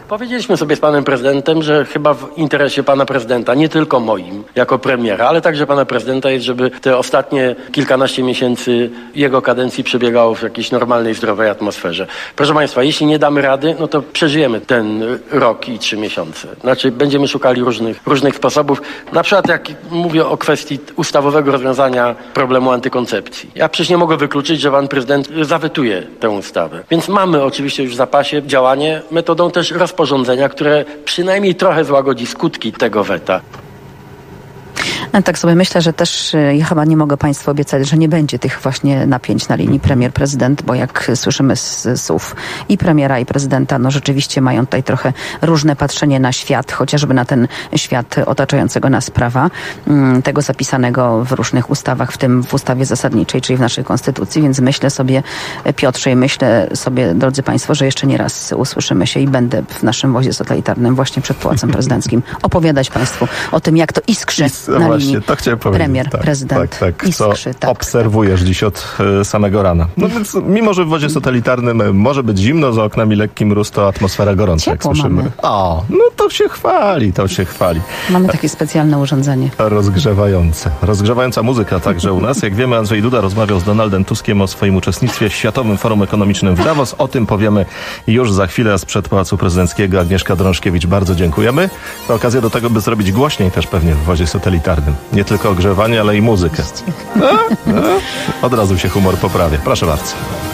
Powiedzieliśmy sobie z panem prezydentem, że chyba w interesie pana prezydenta, nie tylko moim jako premiera, ale także pana prezydenta jest, żeby te ostatnie kilkanaście miesięcy jego kadencji przebiegało w jakiejś normalnej, zdrowej atmosferze. Proszę państwa, jeśli nie damy rady, no to przeżyjemy ten rok i 3 miesiące. Znaczy będziemy szukali różnych sposobów. Na przykład jak mówię o kwestii ustawowego rozwiązania problemu antykoncepcji. Ja przecież nie mogę wykluczyć, że pan prezydent zawetuje tę ustawę. Więc mamy oczywiście już w zapasie działanie metodą też rozporządzenia, które przynajmniej trochę złagodzi skutki tego weta. Tak sobie myślę, że też ja chyba nie mogę państwu obiecać, że nie będzie tych właśnie napięć na linii premier-prezydent, bo jak słyszymy z słów i premiera, i prezydenta, no rzeczywiście mają tutaj trochę różne patrzenie na świat, chociażby na ten świat otaczającego nas prawa, tego zapisanego w różnych ustawach, w tym w ustawie zasadniczej, czyli w naszej konstytucji, więc myślę sobie, Piotrze, i myślę sobie, drodzy państwo, że jeszcze nie raz usłyszymy się i będę w naszym wozie satelitarnym właśnie przed Pałacem Prezydenckim opowiadać państwu o tym, jak to iskrzy na linii to chciałem powiedzieć. Premier, prezydent. Tak. Iskrzy, Co obserwujesz dziś od samego rana. No więc mimo, że w wozie satelitarnym może być zimno, za oknami lekki mróz, to atmosfera gorąca, ciepło jak słyszymy. Mamy. O, no to się chwali. Mamy takie specjalne urządzenie. Rozgrzewająca muzyka także u nas. Jak wiemy, Andrzej Duda rozmawiał z Donaldem Tuskiem o swoim uczestnictwie w Światowym Forum Ekonomicznym w Davos. O tym powiemy już za chwilę, a sprzed Pałacu Prezydenckiego Agnieszka Drążkiewicz. Bardzo dziękujemy. To okazja do tego, by zrobić głośniej też pewnie w wozie satelitarnym. Nie tylko ogrzewanie, ale i muzykę. Od razu się humor poprawia. Proszę bardzo.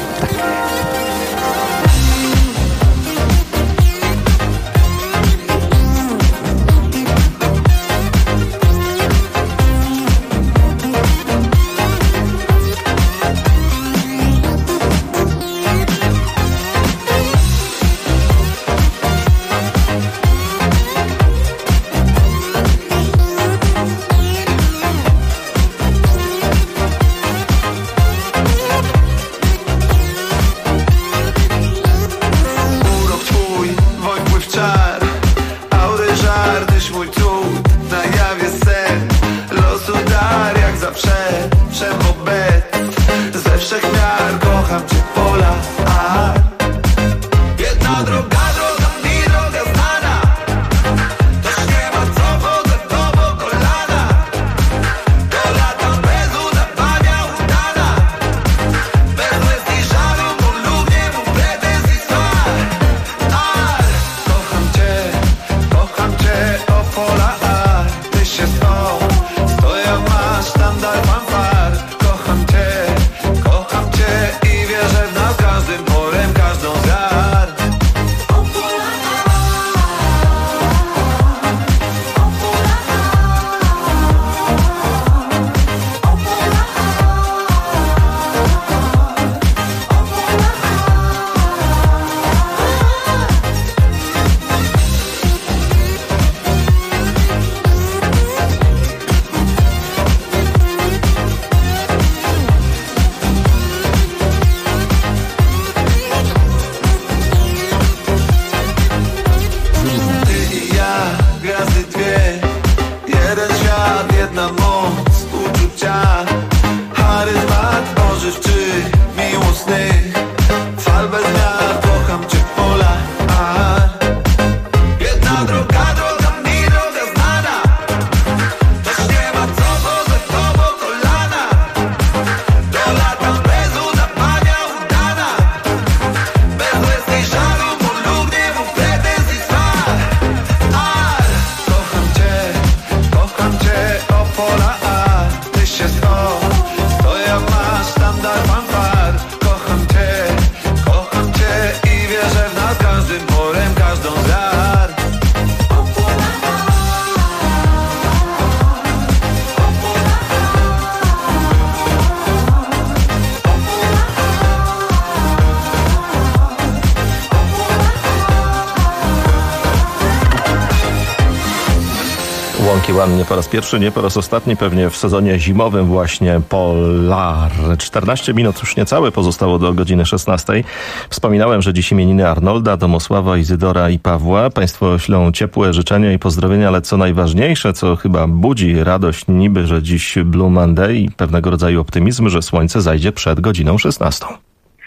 Nie po raz pierwszy, nie po raz ostatni, pewnie w sezonie zimowym właśnie Polar. 14 minut już niecałe pozostało do godziny 16. Wspominałem, że dziś imieniny Arnolda, Domosława, Izydora i Pawła. Państwo ślą ciepłe życzenia i pozdrowienia, ale co najważniejsze, co chyba budzi radość niby, że dziś Blue Monday i pewnego rodzaju optymizm, że słońce zajdzie przed godziną 16.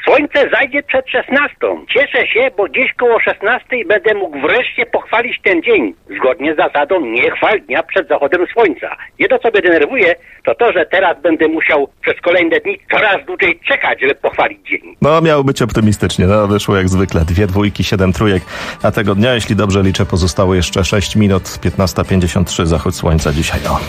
Słońce zajdzie przed 16. Cieszę się, bo gdzieś koło 16 będę mógł wreszcie pochwalić ten dzień. Zgodnie z zasadą nie chwal dnia przed zachodem słońca. Jedno, co mnie denerwuje, to, że teraz będę musiał przez kolejne dni coraz dłużej czekać, żeby pochwalić dzień. No, miało być optymistycznie. No, wyszło jak zwykle. 2 dwójki, 7 trójek. A tego dnia, jeśli dobrze liczę, pozostało jeszcze 6 minut. 15:53 zachód słońca dzisiaj. O.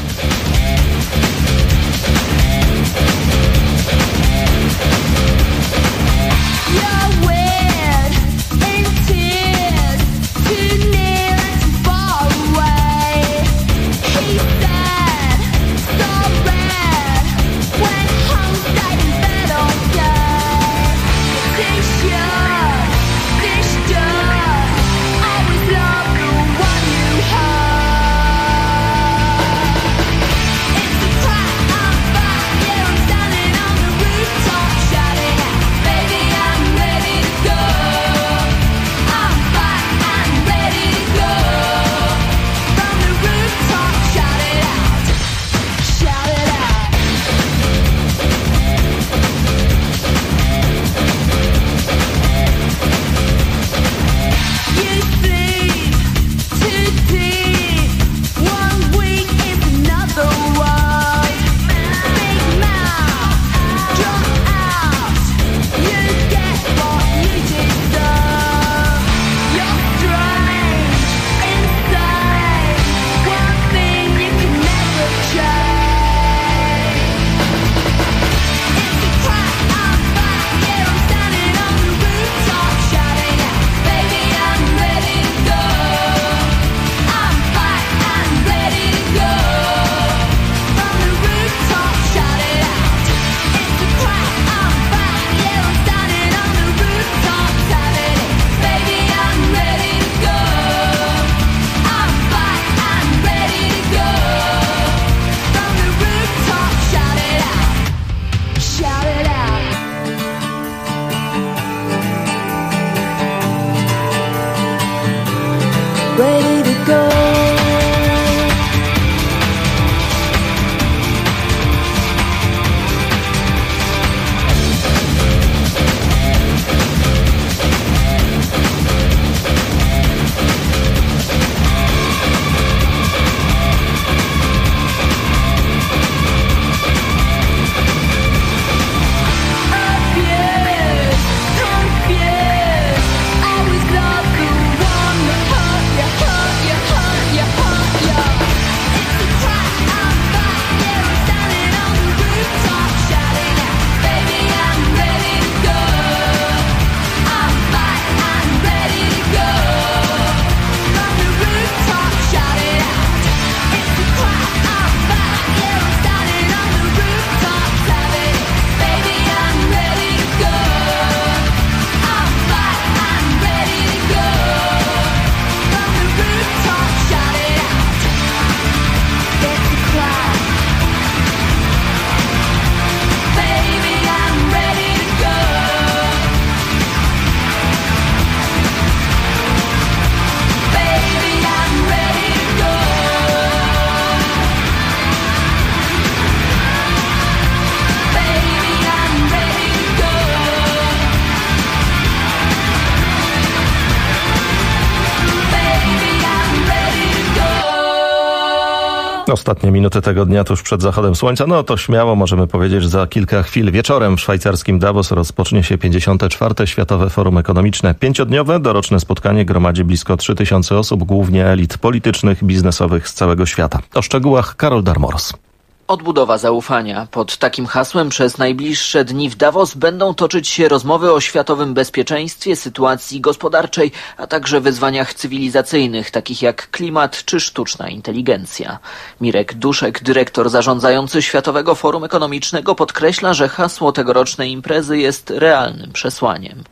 Ostatnie minuty tego dnia tuż przed zachodem słońca. No to śmiało możemy powiedzieć, że za kilka chwil wieczorem w szwajcarskim Davos rozpocznie się 54. Światowe Forum Ekonomiczne. 5-dniowe doroczne spotkanie gromadzi blisko 3000 osób, głównie elit politycznych, biznesowych z całego świata. O szczegółach Karol Darmoros. Odbudowa zaufania. Pod takim hasłem przez najbliższe dni w Davos będą toczyć się rozmowy o światowym bezpieczeństwie, sytuacji gospodarczej, a także wyzwaniach cywilizacyjnych, takich jak klimat czy sztuczna inteligencja. Mirek Duszek, dyrektor zarządzający Światowego Forum Ekonomicznego, podkreśla, że hasło tegorocznej imprezy jest realnym przesłaniem.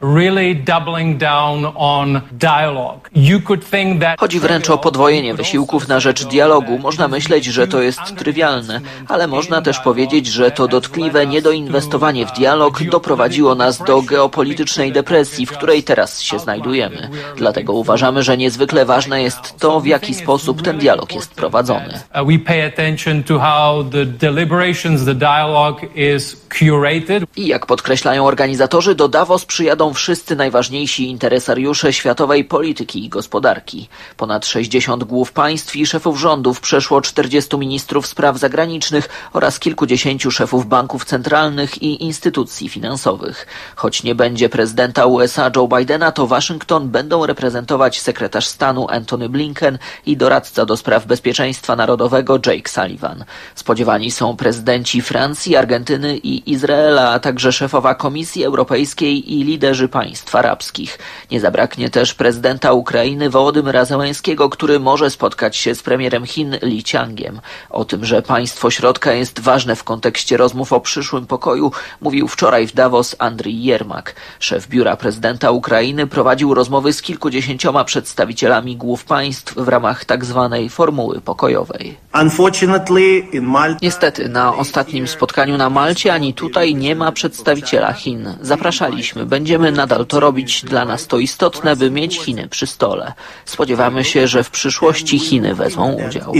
Chodzi wręcz o podwojenie wysiłków na rzecz dialogu. Można myśleć, że to jest trywialne, ale można też powiedzieć, że to dotkliwe niedoinwestowanie w dialog doprowadziło nas do geopolitycznej depresji, w której teraz się znajdujemy. Dlatego uważamy, że niezwykle ważne jest to, w jaki sposób ten dialog jest prowadzony. I jak podkreślają organizatorzy, do Davos przyjadą wszyscy najważniejsi interesariusze światowej polityki i gospodarki. Ponad 60 głów państw i szefów rządów, przeszło 40 ministrów spraw zagranicznych oraz kilkudziesięciu szefów banków centralnych i instytucji finansowych. Choć nie będzie prezydenta USA Joe Bidena, to Waszyngton będą reprezentować sekretarz stanu Antony Blinken i doradca do spraw bezpieczeństwa narodowego Jake Sullivan. Spodziewani są prezydenci Francji, Argentyny i Izraela, a także szefowa Komisji Europejskiej i liderzy państw arabskich. Nie zabraknie też prezydenta Ukrainy Wołodymyra Zełenskiego, który może spotkać się z premierem Chin Li Qiangiem. O tym, że państwo środka jest ważne w kontekście rozmów o przyszłym pokoju, mówił wczoraj w Davos Andrii Jermak. Szef biura prezydenta Ukrainy prowadził rozmowy z kilkudziesięcioma przedstawicielami głów państw w ramach tzw. formuły pokojowej. Niestety, na ostatnim spotkaniu na Malcie ani tutaj nie ma przedstawiciela Chin. Zapraszaliśmy, będziemy nadal to robić. Dla nas to istotne, by mieć Chiny przy stole. Spodziewamy się, że w przyszłości Chiny wezmą udział.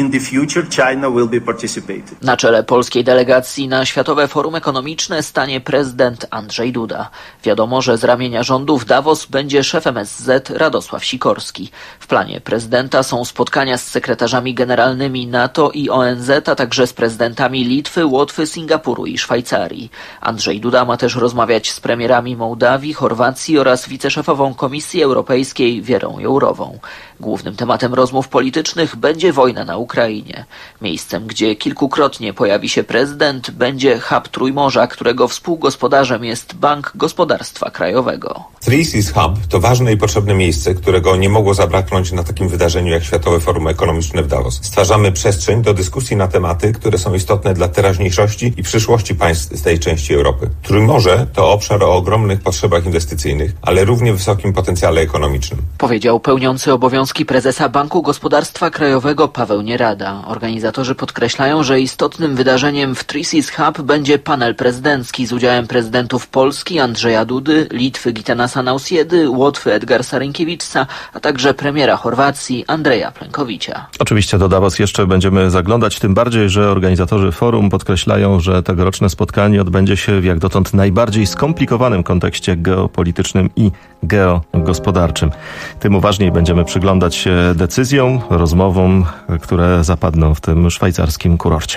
Na czele polskiej delegacji na Światowe Forum Ekonomiczne stanie prezydent Andrzej Duda. Wiadomo, że z ramienia rządu w Davos będzie szef MSZ Radosław Sikorski. W planie prezydenta są spotkania z sekretarzami generalnymi NATO i ONZ, a także z prezydentami Litwy, Łotwy, Singapuru i Szwajcarii. Andrzej Duda ma też rozmawiać z premierami Mołdawii, Chorwacji oraz wiceszefową Komisji Europejskiej Wierą Jourową. Głównym tematem rozmów politycznych będzie wojna na Ukrainie. Miejscem, gdzie kilkukrotnie pojawi się prezydent, będzie hub Trójmorza, którego współgospodarzem jest Bank Gospodarstwa Krajowego. Three Seas Hub to ważne i potrzebne miejsce, którego nie mogło zabraknąć na takim wydarzeniu jak Światowe Forum Ekonomiczne w Davos. Stwarzamy przestrzeń do dyskusji na tematy, które są istotne dla teraźniejszości i przyszłości państw z tej części Europy. Trójmorze to obszar o ogromnych potrzebach inwestycyjnych, ale równie wysokim potencjale ekonomicznym. Powiedział pełniący obowiązki prezesa Banku Gospodarstwa Krajowego Paweł Nierada. Organizatorzy podkreślają, że istotnym wydarzeniem w Three Seas Hub będzie panel prezydencki z udziałem prezydentów Polski Andrzeja Dudy, Litwy Gitanasa Nausjedy, Łotwy Edgarsa Rinkiewicza, a także premiera Chorwacji Andreja Plenkovicia. Oczywiście do Davos jeszcze będziemy zaglądać, tym bardziej, że organizatorzy forum podkreślają, że tegoroczne spotkanie odbędzie się w jak dotąd najbardziej skomplikowanym kontekście geopolitycznym i geogospodarczym. Tym uważniej będziemy przyglądać się decyzjom, rozmowom, które zapadną w tym szwajcarskim kurorcie.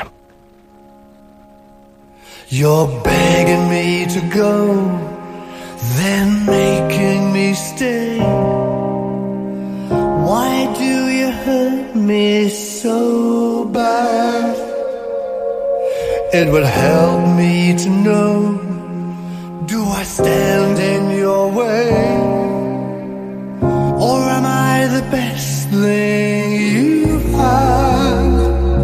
You're begging me to go, then making me stay. Why do you hurt me so bad? It would help me to know, do I stand in your way? Or am I the best thing you have?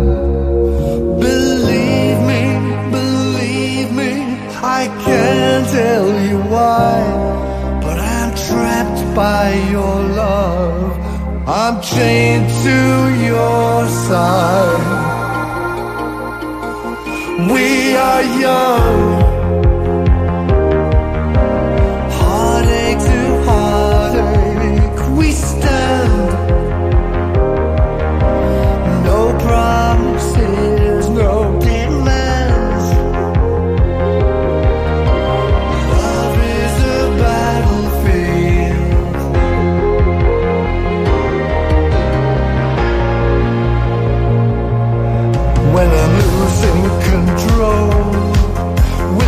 Believe me, I can't tell you why, but I'm trapped by your love. I'm chained to your side. We are young, heartache to heartache we stand. No promises, no demands. Love is a battlefield. When I'm losing control,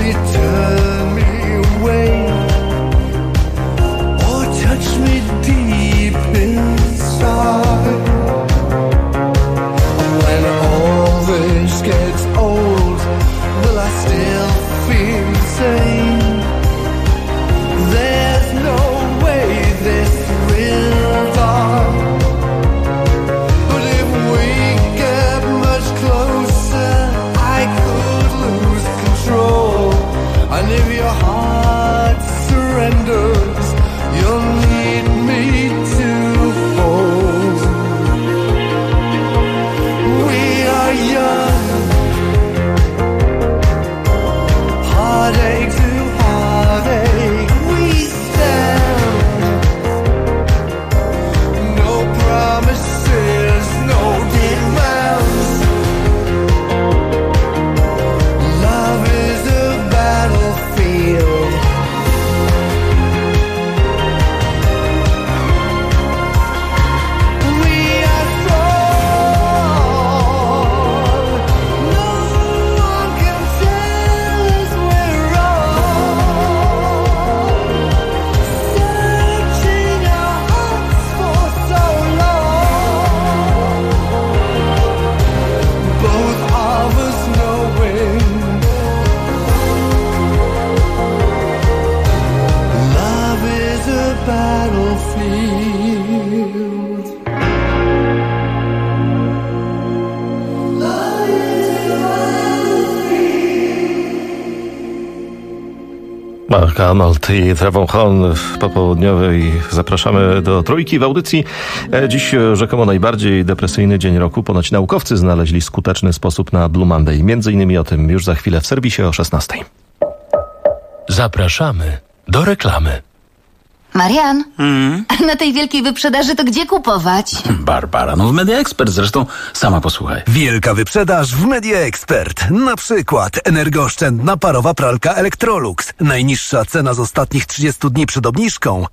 Mark Arnold i Trevor Horn w popołudniowej. Zapraszamy do Trójki w audycji. Dziś rzekomo najbardziej depresyjny dzień roku. Ponoć naukowcy znaleźli skuteczny sposób na Blue Monday. Między innymi o tym już za chwilę w serwisie o 16. Zapraszamy do reklamy. Marian, na tej wielkiej wyprzedaży to gdzie kupować? Barbara, no w Media Expert, zresztą sama posłuchaj. Wielka wyprzedaż w Media Expert. Na przykład energooszczędna parowa pralka Electrolux. Najniższa cena z ostatnich 30 dni przed obniżką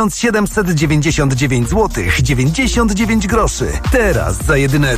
1799 zł 99 groszy. Teraz za jedyne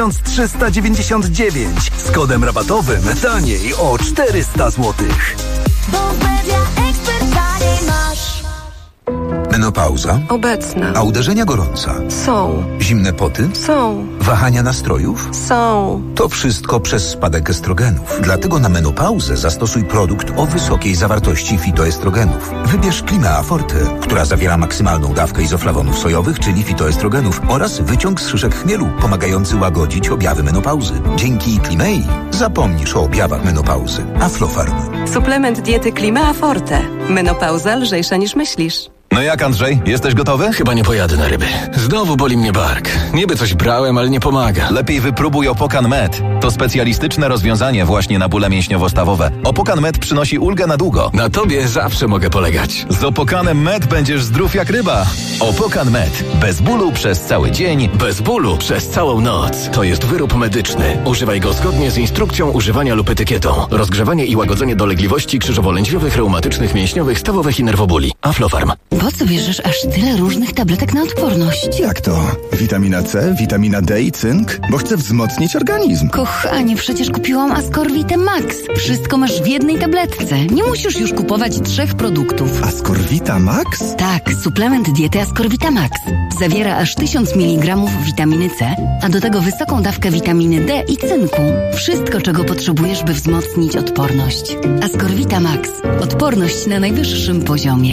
1399 z kodem rabatowym taniej o 400 zł. Bo w Media Expert taniej masz. Menopauza? Obecna. A uderzenia gorąca? Są. Zimne poty? Są. Wahania nastrojów? Są. To wszystko przez spadek estrogenów. Dlatego na menopauzę zastosuj produkt o wysokiej zawartości fitoestrogenów. Wybierz Climea Forte, która zawiera maksymalną dawkę izoflawonów sojowych, czyli fitoestrogenów oraz wyciąg z szyszek chmielu, pomagający łagodzić objawy menopauzy. Dzięki Climei zapomnisz o objawach menopauzy. Aflofarm. Suplement diety Climea Forte. Menopauza lżejsza niż myślisz. No jak, Andrzej? Jesteś gotowy? Chyba nie pojadę na ryby. Znowu boli mnie bark. Niby coś brałem, ale nie pomaga. Lepiej wypróbuj Opokan Med. To specjalistyczne rozwiązanie właśnie na bóle mięśniowo-stawowe. Opokan Med przynosi ulgę na długo. Na tobie zawsze mogę polegać. Z Opokanem Med będziesz zdrów jak ryba. Opokan Med. Bez bólu przez cały dzień. Bez bólu przez całą noc. To jest wyrób medyczny. Używaj go zgodnie z instrukcją używania lub etykietą. Rozgrzewanie i łagodzenie dolegliwości krzyżowo-lędźwiowych, reumatycznych, mięśniowych, stawowych i nerwobóli. Aflofarm. Po co bierzesz aż tyle różnych tabletek na odporność? Jak to? Witamina C, witamina D i cynk? Bo chcę wzmocnić organizm. Kochanie, przecież kupiłam Ascorvitę Max. Wszystko masz w jednej tabletce. Nie musisz już kupować 3 produktów. Ascorvita Max? Tak, suplement diety Ascorvita Max. Zawiera aż 1000 mg witaminy C, a do tego wysoką dawkę witaminy D i cynku. Wszystko, czego potrzebujesz, by wzmocnić odporność. Ascorvita Max. Odporność na najwyższym poziomie.